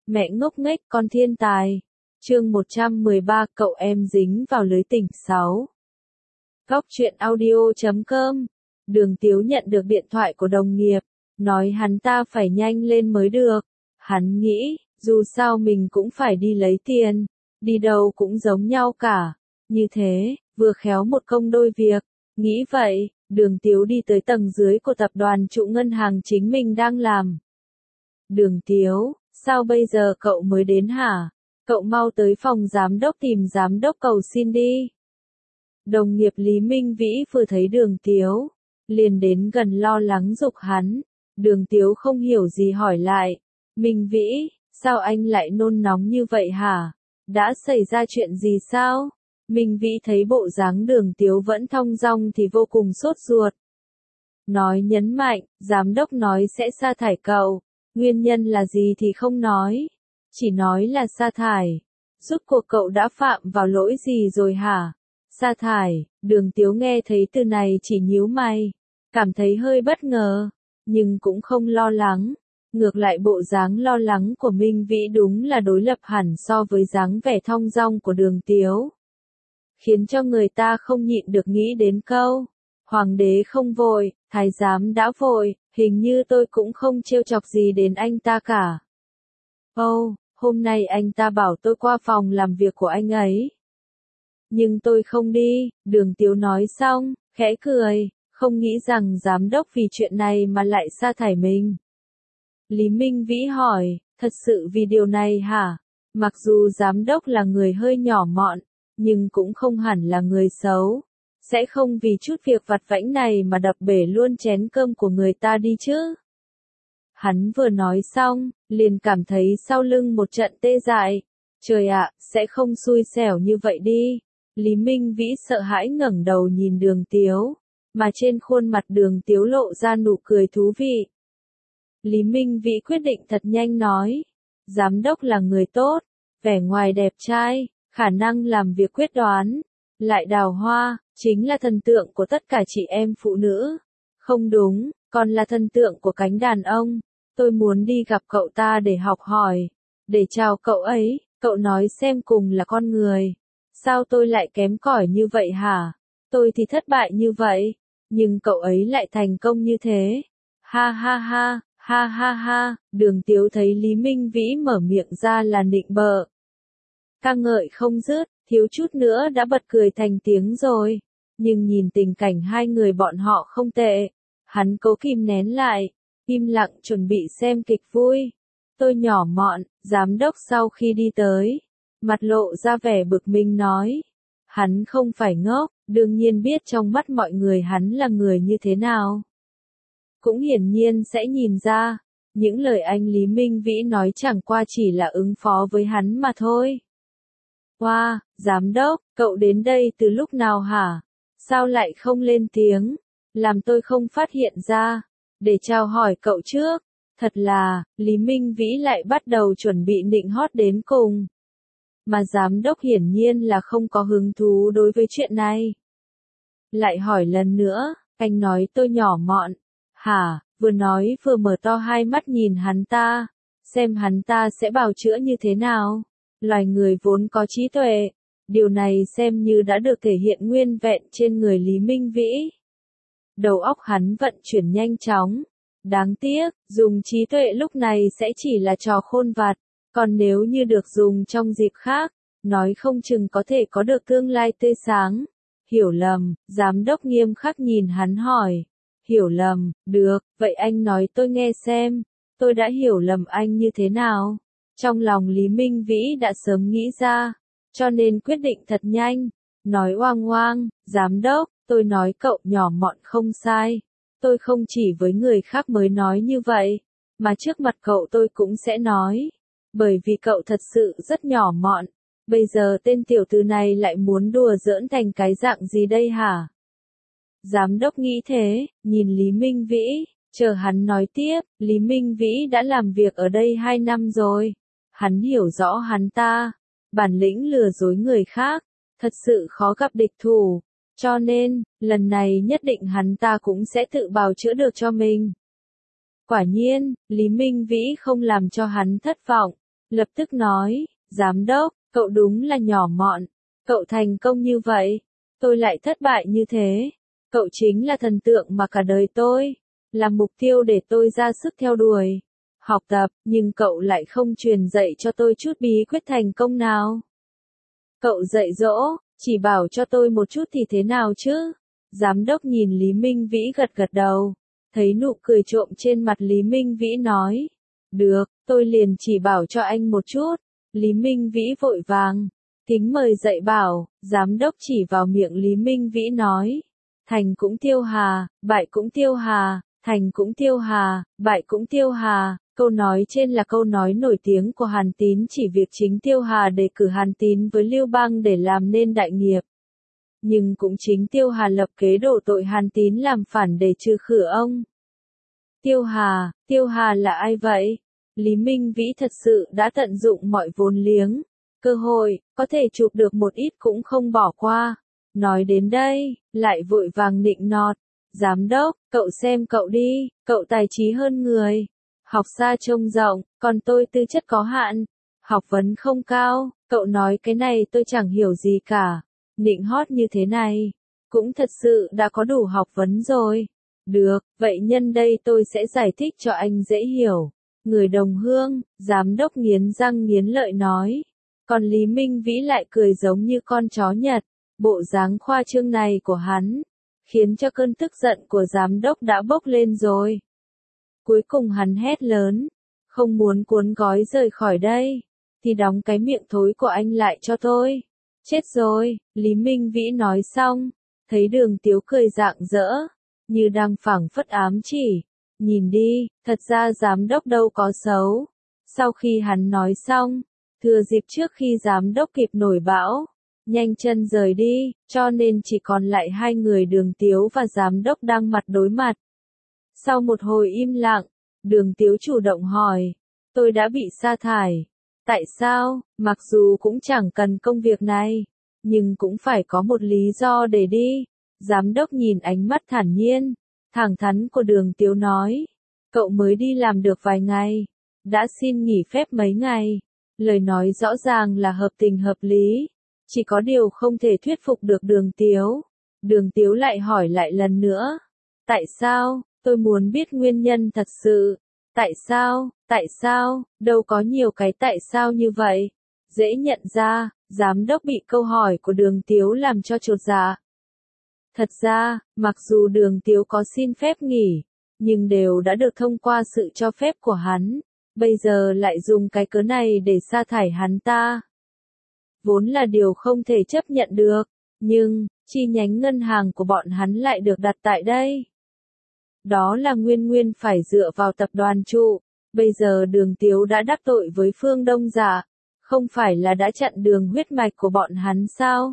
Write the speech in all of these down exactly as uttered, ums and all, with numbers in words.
Mẹ ngốc nghếch con thiên tài. Chương một trăm mười ba cậu em dính vào lưới tình sáu. Góc truyện audio chấm com. Đường Tiếu nhận được điện thoại của đồng nghiệp, nói hắn ta phải nhanh lên mới được. Hắn nghĩ, dù sao mình cũng phải đi lấy tiền, đi đâu cũng giống nhau cả. Như thế, vừa khéo một công đôi việc. Nghĩ vậy, Đường Tiếu đi tới tầng dưới của tập đoàn trụ ngân hàng chính mình đang làm. Đường Tiếu, sao bây giờ cậu mới đến hả? Cậu mau tới phòng giám đốc tìm giám đốc cầu xin đi. Đồng nghiệp Lý Minh Vĩ vừa thấy Đường Tiếu, liền đến gần lo lắng giục hắn. Đường Tiếu không hiểu gì hỏi lại. Minh Vĩ, sao anh lại nôn nóng như vậy hả? Đã xảy ra chuyện gì sao? Minh Vĩ thấy bộ dáng Đường Tiếu vẫn thong dong thì vô cùng sốt ruột. Nói nhấn mạnh, giám đốc nói sẽ sa thải cậu. Nguyên nhân là gì thì không nói. Chỉ nói là sa thải. Rốt cuộc cậu đã phạm vào lỗi gì rồi hả? Sa thải, Đường Tiếu nghe thấy từ này chỉ nhíu mày. Cảm thấy hơi bất ngờ. Nhưng cũng không lo lắng. Ngược lại bộ dáng lo lắng của Minh Vĩ đúng là đối lập hẳn so với dáng vẻ thong dong của Đường Tiếu. Khiến cho người ta không nhịn được nghĩ đến câu. Hoàng đế không vội, thái giám đã vội, hình như tôi cũng không trêu chọc gì đến anh ta cả. Ồ, oh, hôm nay anh ta bảo tôi qua phòng làm việc của anh ấy. Nhưng tôi không đi, Đường Tiếu nói xong, khẽ cười, không nghĩ rằng giám đốc vì chuyện này mà lại sa thải mình. Lý Minh Vĩ hỏi, thật sự vì điều này hả? Mặc dù giám đốc là người hơi nhỏ mọn, nhưng cũng không hẳn là người xấu. Sẽ không vì chút việc vặt vãnh này mà đập bể luôn chén cơm của người ta đi chứ. Hắn vừa nói xong, liền cảm thấy sau lưng một trận tê dại. Trời ạ, sẽ không xui xẻo như vậy đi. Lý Minh Vĩ sợ hãi ngẩng đầu nhìn Đường Tiếu, mà trên khuôn mặt Đường Tiếu lộ ra nụ cười thú vị. Lý Minh Vĩ quyết định thật nhanh nói, giám đốc là người tốt, vẻ ngoài đẹp trai, khả năng làm việc quyết đoán, lại đào hoa, chính là thần tượng của tất cả chị em phụ nữ. Không đúng, còn là thần tượng của cánh đàn ông. Tôi muốn đi gặp cậu ta để học hỏi, để chào cậu ấy, cậu nói xem cùng là con người. Sao tôi lại kém cỏi như vậy hả? Tôi thì thất bại như vậy, nhưng cậu ấy lại thành công như thế. Ha ha ha, ha ha ha, Đường Tiếu thấy Lý Minh Vĩ mở miệng ra là nịnh bợ. Ca ngợi không dứt, thiếu chút nữa đã bật cười thành tiếng rồi. Nhưng nhìn tình cảnh hai người bọn họ không tệ. Hắn cố kìm nén lại, im lặng chuẩn bị xem kịch vui. Tôi nhỏ mọn, giám đốc sau khi đi tới, mặt lộ ra vẻ bực mình nói. Hắn không phải ngốc, đương nhiên biết trong mắt mọi người hắn là người như thế nào. Cũng hiển nhiên sẽ nhìn ra, những lời anh Lý Minh Vĩ nói chẳng qua chỉ là ứng phó với hắn mà thôi. Wow, giám đốc, cậu đến đây từ lúc nào hả? Sao lại không lên tiếng? Làm tôi không phát hiện ra. Để chào hỏi cậu trước. Thật là, Lý Minh Vĩ lại bắt đầu chuẩn bị nịnh hót đến cùng. Mà giám đốc hiển nhiên là không có hứng thú đối với chuyện này. Lại hỏi lần nữa, anh nói tôi nhỏ mọn. Hả, vừa nói vừa mở to hai mắt nhìn hắn ta. Xem hắn ta sẽ bào chữa như thế nào. Loài người vốn có trí tuệ. Điều này xem như đã được thể hiện nguyên vẹn trên người Lý Minh Vĩ. Đầu óc hắn vận chuyển nhanh chóng. Đáng tiếc, dùng trí tuệ lúc này sẽ chỉ là trò khôn vặt. Còn nếu như được dùng trong dịp khác, nói không chừng có thể có được tương lai tươi sáng. Hiểu lầm, giám đốc nghiêm khắc nhìn hắn hỏi. Hiểu lầm, được, vậy anh nói tôi nghe xem. Tôi đã hiểu lầm anh như thế nào? Trong lòng Lý Minh Vĩ đã sớm nghĩ ra, cho nên quyết định thật nhanh, nói oang oang, giám đốc, tôi nói cậu nhỏ mọn không sai, tôi không chỉ với người khác mới nói như vậy, mà trước mặt cậu tôi cũng sẽ nói, bởi vì cậu thật sự rất nhỏ mọn, bây giờ tên tiểu tử này lại muốn đùa giỡn thành cái dạng gì đây hả? Giám đốc nghĩ thế, nhìn Lý Minh Vĩ, chờ hắn nói tiếp, Lý Minh Vĩ đã làm việc ở đây hai năm rồi. Hắn hiểu rõ hắn ta, bản lĩnh lừa dối người khác, thật sự khó gặp địch thủ, cho nên, lần này nhất định hắn ta cũng sẽ tự bào chữa được cho mình. Quả nhiên, Lý Minh Vĩ không làm cho hắn thất vọng, lập tức nói, giám đốc, cậu đúng là nhỏ mọn, cậu thành công như vậy, tôi lại thất bại như thế, cậu chính là thần tượng mà cả đời tôi, là mục tiêu để tôi ra sức theo đuổi, học tập, nhưng cậu lại không truyền dạy cho tôi chút bí quyết thành công nào. Cậu dạy dỗ, chỉ bảo cho tôi một chút thì thế nào chứ? Giám đốc nhìn Lý Minh Vĩ gật gật đầu, thấy nụ cười trộm trên mặt Lý Minh Vĩ nói, được, tôi liền chỉ bảo cho anh một chút. Lý Minh Vĩ vội vàng, kính mời dạy bảo, giám đốc chỉ vào miệng Lý Minh Vĩ nói, thành cũng tiêu hà, bại cũng tiêu hà, thành cũng tiêu hà, bại cũng tiêu hà. Câu nói trên là câu nói nổi tiếng của Hàn Tín, chỉ việc chính Tiêu Hà đề cử Hàn Tín với Lưu Bang để làm nên đại nghiệp. Nhưng cũng chính Tiêu Hà lập kế đổ tội Hàn Tín làm phản để trừ khử ông. Tiêu Hà, Tiêu Hà là ai vậy? Lý Minh Vĩ thật sự đã tận dụng mọi vốn liếng, cơ hội, có thể chụp được một ít cũng không bỏ qua. Nói đến đây, lại vội vàng nịnh nọt. Giám đốc, cậu xem cậu đi, cậu tài trí hơn người. Học xa trông rộng, còn tôi tư chất có hạn, học vấn không cao, cậu nói cái này tôi chẳng hiểu gì cả, nịnh hót như thế này, cũng thật sự đã có đủ học vấn rồi. Được, vậy nhân đây tôi sẽ giải thích cho anh dễ hiểu. Người đồng hương, giám đốc nghiến răng nghiến lợi nói, còn Lý Minh Vĩ lại cười giống như con chó Nhật, bộ dáng khoa trương này của hắn, khiến cho cơn tức giận của giám đốc đã bốc lên rồi. Cuối cùng hắn hét lớn, không muốn cuốn gói rời khỏi đây, thì đóng cái miệng thối của anh lại cho tôi. Chết rồi, Lý Minh Vĩ nói xong, thấy Đường Tiếu cười rạng rỡ, như đang phảng phất ám chỉ, nhìn đi, thật ra giám đốc đâu có xấu. Sau khi hắn nói xong, thừa dịp trước khi giám đốc kịp nổi bão, nhanh chân rời đi, cho nên chỉ còn lại hai người Đường Tiếu và giám đốc đang mặt đối mặt. Sau một hồi im lặng, Đường Tiếu chủ động hỏi, tôi đã bị sa thải. Tại sao? Mặc dù cũng chẳng cần công việc này, nhưng cũng phải có một lý do để đi. Giám đốc nhìn ánh mắt thản nhiên, thẳng thắn của Đường Tiếu nói, cậu mới đi làm được vài ngày, đã xin nghỉ phép mấy ngày. Lời nói rõ ràng là hợp tình hợp lý, chỉ có điều không thể thuyết phục được Đường Tiếu. Đường Tiếu lại hỏi lại lần nữa, tại sao? Tôi muốn biết nguyên nhân thật sự. Tại sao, tại sao, đâu có nhiều cái tại sao như vậy. Dễ nhận ra, giám đốc bị câu hỏi của Đường Tiếu làm cho chột dạ. Thật ra, mặc dù Đường Tiếu có xin phép nghỉ, nhưng đều đã được thông qua sự cho phép của hắn, bây giờ lại dùng cái cớ này để sa thải hắn ta. Vốn là điều không thể chấp nhận được, nhưng, chi nhánh ngân hàng của bọn hắn lại được đặt tại đây. Đó là nguyên nguyên phải dựa vào tập đoàn trụ, bây giờ Đường Tiếu đã đắc tội với Phương Đông Dạ, không phải là đã chặn đường huyết mạch của bọn hắn sao?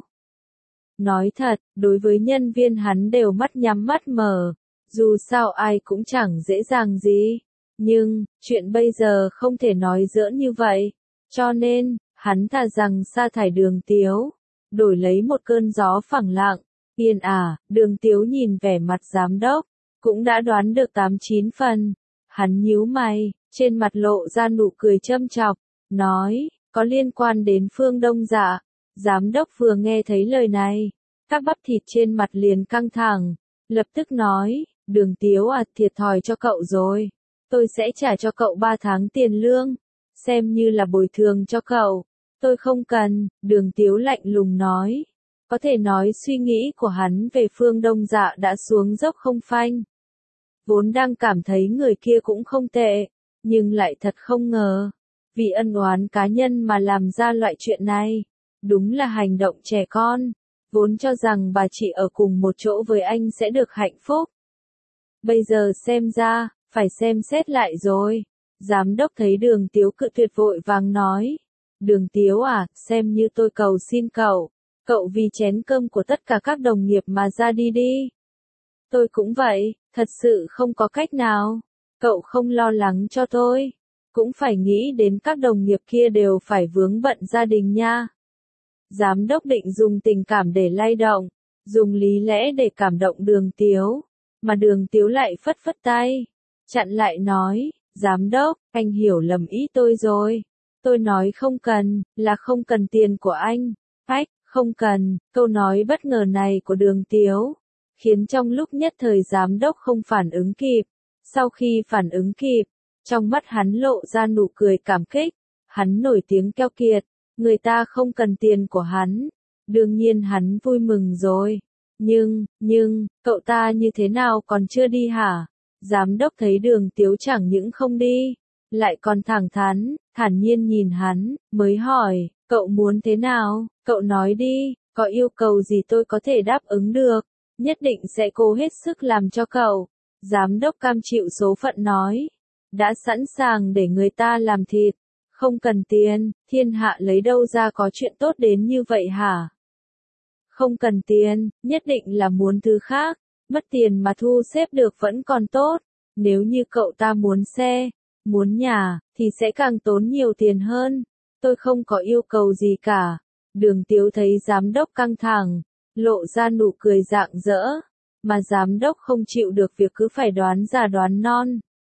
Nói thật, đối với nhân viên hắn đều mắt nhắm mắt mở, dù sao ai cũng chẳng dễ dàng gì, nhưng, chuyện bây giờ không thể nói giỡn như vậy, cho nên, hắn thà rằng sa thải Đường Tiếu, đổi lấy một cơn gió phẳng lặng, yên ả. Đường Tiếu nhìn vẻ mặt giám đốc, cũng đã đoán được tám chín phần. Hắn nhíu mày, trên mặt lộ ra nụ cười châm chọc, nói, có liên quan đến Phương Đông Dạ. Giám đốc vừa nghe thấy lời này, các bắp thịt trên mặt liền căng thẳng, lập tức nói, Đường Tiếu à, thiệt thòi cho cậu rồi, tôi sẽ trả cho cậu ba tháng tiền lương, xem như là bồi thường cho cậu. Tôi không cần, Đường Tiếu lạnh lùng nói. Có thể nói suy nghĩ của hắn về Phương Đông Dạ đã xuống dốc không phanh. Vốn đang cảm thấy người kia cũng không tệ, nhưng lại thật không ngờ, vì ân oán cá nhân mà làm ra loại chuyện này, đúng là hành động trẻ con, vốn cho rằng bà chị ở cùng một chỗ với anh sẽ được hạnh phúc. Bây giờ xem ra, phải xem xét lại rồi. Giám đốc thấy Đường Tiếu cự tuyệt vội vàng nói, Đường Tiếu à, xem như tôi cầu xin cậu, cậu vì chén cơm của tất cả các đồng nghiệp mà ra đi đi. Tôi cũng vậy, thật sự không có cách nào, cậu không lo lắng cho tôi, cũng phải nghĩ đến các đồng nghiệp kia đều phải vướng bận gia đình nha. Giám đốc định dùng tình cảm để lay động, dùng lý lẽ để cảm động Đường Tiếu, mà Đường Tiếu lại phất phất tay, chặn lại nói, giám đốc, anh hiểu lầm ý tôi rồi, Tôi nói không cần, là không cần tiền của anh. Ách, không cần, câu nói bất ngờ này của Đường Tiếu, khiến trong lúc nhất thời giám đốc không phản ứng kịp. Sau khi phản ứng kịp, trong mắt hắn lộ ra nụ cười cảm kích, hắn nổi tiếng keo kiệt, người ta không cần tiền của hắn. Đương nhiên hắn vui mừng rồi. Nhưng, nhưng, cậu ta như thế nào còn chưa đi hả? Giám đốc thấy Đường Tiếu chẳng những không đi, lại còn thẳng thắn, thản nhiên nhìn hắn, mới hỏi, cậu muốn thế nào? Cậu nói đi, có yêu cầu gì tôi có thể đáp ứng được, nhất định sẽ cố hết sức làm cho cậu. Giám đốc cam chịu số phận nói, đã sẵn sàng để người ta làm thịt, không cần tiền, thiên hạ lấy đâu ra có chuyện tốt đến như vậy hả? Không cần tiền, nhất định là muốn thứ khác, mất tiền mà thu xếp được vẫn còn tốt, nếu như cậu ta muốn xe, muốn nhà, thì sẽ càng tốn nhiều tiền hơn, tôi không có yêu cầu gì cả. Đường Tiếu thấy giám đốc căng thẳng, lộ ra nụ cười rạng rỡ, mà giám đốc không chịu được việc cứ phải đoán già đoán non.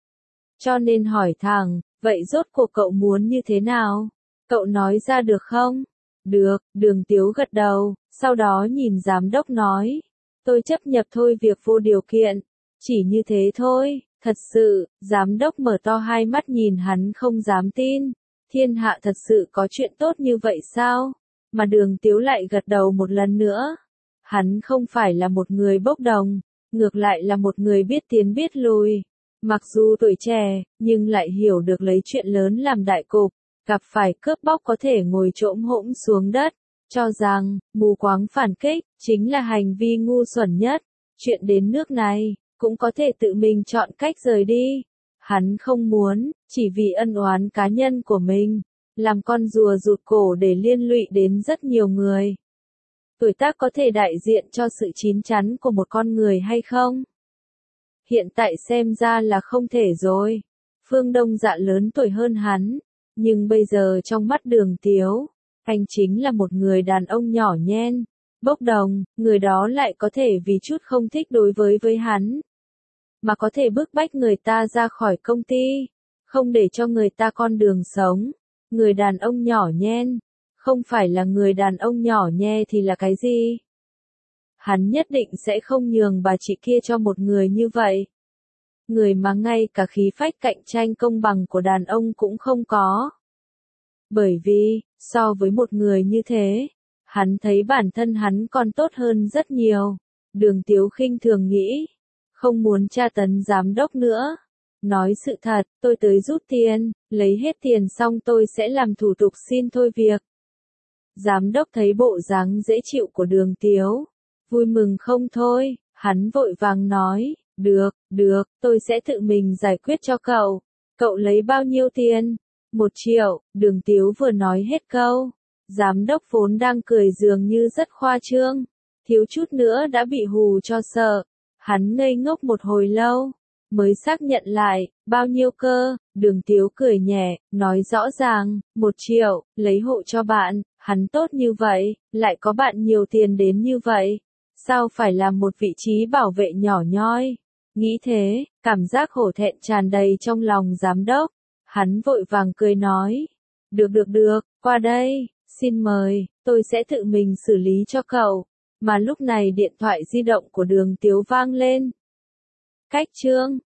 Cho nên hỏi thẳng, vậy rốt cuộc cậu muốn như thế nào? Cậu nói ra được không? Được, Đường Tiếu gật đầu, sau đó nhìn giám đốc nói, tôi chấp nhận thôi việc vô điều kiện, chỉ như thế thôi, thật sự, giám đốc mở to hai mắt nhìn hắn không dám tin, thiên hạ thật sự có chuyện tốt như vậy sao? Mà Đường Tiếu lại gật đầu một lần nữa, hắn không phải là một người bốc đồng, ngược lại là một người biết tiến biết lùi, mặc dù tuổi trẻ, nhưng lại hiểu được lấy chuyện lớn làm đại cục. Gặp phải cướp bóc có thể ngồi trỗm hỗn xuống đất, cho rằng, mù quáng phản kích, chính là hành vi ngu xuẩn nhất. Chuyện đến nước này, cũng có thể tự mình chọn cách rời đi. Hắn không muốn, chỉ vì ân oán cá nhân của mình, làm con rùa rụt cổ để liên lụy đến rất nhiều người. Tuổi tác có thể đại diện cho sự chín chắn của một con người hay không? Hiện tại xem ra là không thể rồi. Phương Đông Dạ lớn tuổi hơn hắn. Nhưng bây giờ trong mắt Đường Tiếu, anh chính là một người đàn ông nhỏ nhen, bốc đồng, người đó lại có thể vì chút không thích đối với với hắn, mà có thể bức bách người ta ra khỏi công ty, không để cho người ta con đường sống. Người đàn ông nhỏ nhen, không phải là người đàn ông nhỏ nhe thì là cái gì? Hắn nhất định sẽ không nhường bà chị kia cho một người như vậy. Người mà ngay cả khí phách cạnh tranh công bằng của đàn ông cũng không có. Bởi vì, so với một người như thế, hắn thấy bản thân hắn còn tốt hơn rất nhiều. Đường Tiếu khinh thường nghĩ, không muốn tra tấn giám đốc nữa. Nói sự thật, tôi tới rút tiền, lấy hết tiền xong tôi sẽ làm thủ tục xin thôi việc. Giám đốc thấy bộ dáng dễ chịu của Đường Tiếu, vui mừng không thôi, hắn vội vàng nói, được, được, tôi sẽ tự mình giải quyết cho cậu. Cậu lấy bao nhiêu tiền? Một triệu, Đường Tiếu vừa nói hết câu. Giám đốc vốn đang cười dường như rất khoa trương, thiếu chút nữa đã bị hù cho sợ. Hắn ngây ngốc một hồi lâu, mới xác nhận lại, bao nhiêu cơ? Đường Tiếu cười nhẹ, nói rõ ràng, một triệu, lấy hộ cho bạn. Hắn tốt như vậy, lại có bạn nhiều tiền đến như vậy, sao phải làm một vị trí bảo vệ nhỏ nhoi? Nghĩ thế, cảm giác hổ thẹn tràn đầy trong lòng giám đốc. Hắn vội vàng cười nói, được được được, qua đây, xin mời, tôi sẽ tự mình xử lý cho cậu. Mà lúc này điện thoại di động của Đường Tiếu vang lên. Cách chương